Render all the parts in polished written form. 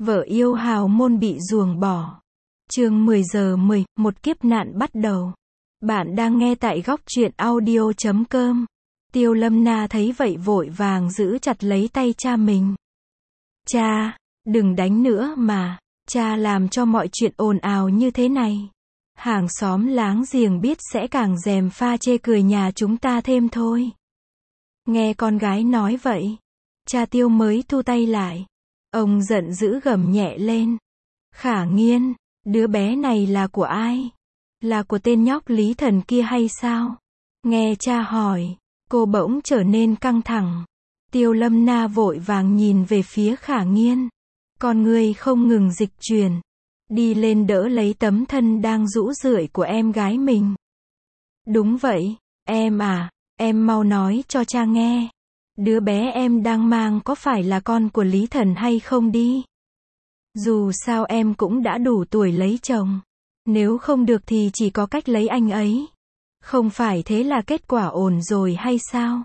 Vợ yêu hào môn bị ruồng bỏ. Chương 10 giờ 10, một kiếp nạn bắt đầu. Bạn đang nghe tại góc truyện audio.com. Tiêu Lâm Na thấy vậy vội vàng giữ chặt lấy tay cha mình. Cha, đừng đánh nữa mà, cha làm cho mọi chuyện ồn ào như thế này. Hàng xóm láng giềng biết sẽ càng gièm pha chê cười nhà chúng ta thêm thôi. Nghe con gái nói vậy, cha Tiêu mới thu tay lại. Ông giận dữ gầm nhẹ lên. Khả Nghiên, đứa bé này là của ai? Là của tên nhóc Lý Thần kia hay sao? Nghe cha hỏi, cô bỗng trở nên căng thẳng. Tiêu Lâm Na vội vàng nhìn về phía Khả Nghiên. Con người không ngừng dịch chuyển. Đi lên đỡ lấy tấm thân đang rũ rượi của em gái mình. Đúng vậy, em à, em mau nói cho cha nghe. Đứa bé em đang mang có phải là con của Lý Thần hay không đi? Dù sao em cũng đã đủ tuổi lấy chồng. Nếu không được thì chỉ có cách lấy anh ấy. Không phải thế là kết quả ổn rồi hay sao?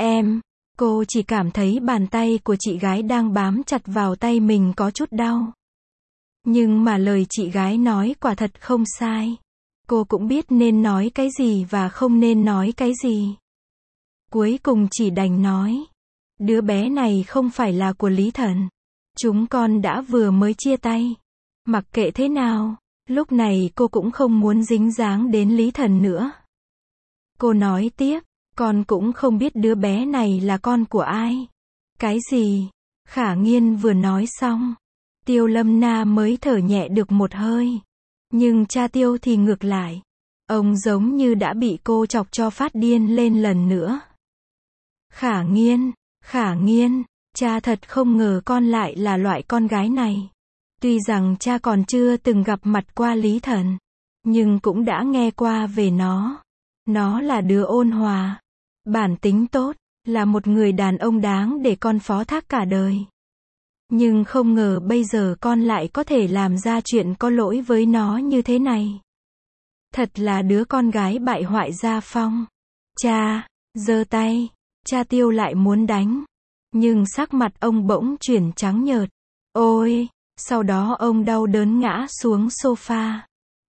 Cô chỉ cảm thấy bàn tay của chị gái đang bám chặt vào tay mình có chút đau. Nhưng mà lời chị gái nói quả thật không sai. Cô cũng biết nên nói cái gì và không nên nói cái gì. Cuối cùng chỉ đành nói. Đứa bé này không phải là của Lý Thần. Chúng con đã vừa mới chia tay. Mặc kệ thế nào, lúc này cô cũng không muốn dính dáng đến Lý Thần nữa. Cô nói tiếp, con cũng không biết đứa bé này là con của ai. Cái gì? Khả Nghiên vừa nói xong, Tiêu Lâm Na mới thở nhẹ được một hơi. Nhưng cha Tiêu thì ngược lại. Ông giống như đã bị cô chọc cho phát điên lên lần nữa. Khả Nghiên, cha thật không ngờ con lại là loại con gái này. Tuy rằng cha còn chưa từng gặp mặt qua Lý Thần, nhưng cũng đã nghe qua về nó. Nó là đứa ôn hòa, bản tính tốt, là một người đàn ông đáng để con phó thác cả đời. Nhưng không ngờ bây giờ con lại có thể làm ra chuyện có lỗi với nó như thế này. Thật là đứa con gái bại hoại gia phong. Cha, giơ tay, cha Tiêu lại muốn đánh. Nhưng sắc mặt ông bỗng chuyển trắng nhợt. Ôi, sau đó ông đau đớn ngã xuống sofa.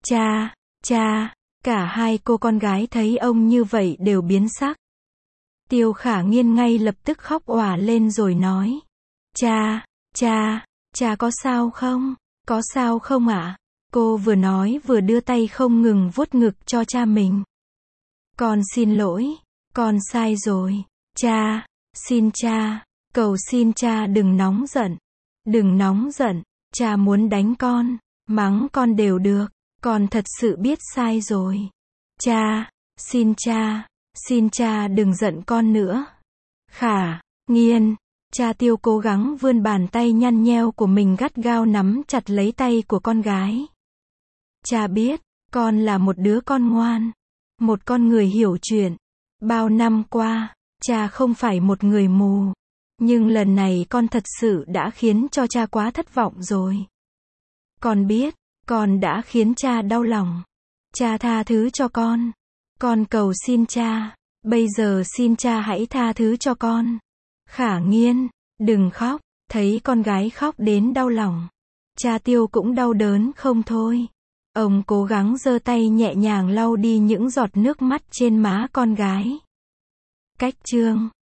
Cha, cả hai cô con gái thấy ông như vậy đều biến sắc. Tiêu Khả Nghiên ngay lập tức khóc òa lên rồi nói. Cha có sao không? Có sao không ạ? Cô vừa nói vừa đưa tay không ngừng vuốt ngực cho cha mình. Con xin lỗi, con sai rồi. Cha, xin cha, cầu xin cha đừng nóng giận. Đừng nóng giận, cha muốn đánh con, mắng con đều được, con thật sự biết sai rồi. Cha, xin cha đừng giận con nữa. Khả Nghiên, cha Tiêu cố gắng vươn bàn tay nhăn nheo của mình gắt gao nắm chặt lấy tay của con gái. Cha biết, con là một đứa con ngoan, một con người hiểu chuyện. Bao năm qua, cha không phải một người mù. Nhưng lần này con thật sự đã khiến cho cha quá thất vọng rồi. Con biết, con đã khiến cha đau lòng. Cha tha thứ cho con. Con cầu xin cha, bây giờ xin cha hãy tha thứ cho con. Khả Nghiên, đừng khóc, thấy con gái khóc đến đau lòng. Cha Tiêu cũng đau đớn không thôi. Ông cố gắng giơ tay nhẹ nhàng lau đi những giọt nước mắt trên má con gái. Cách chương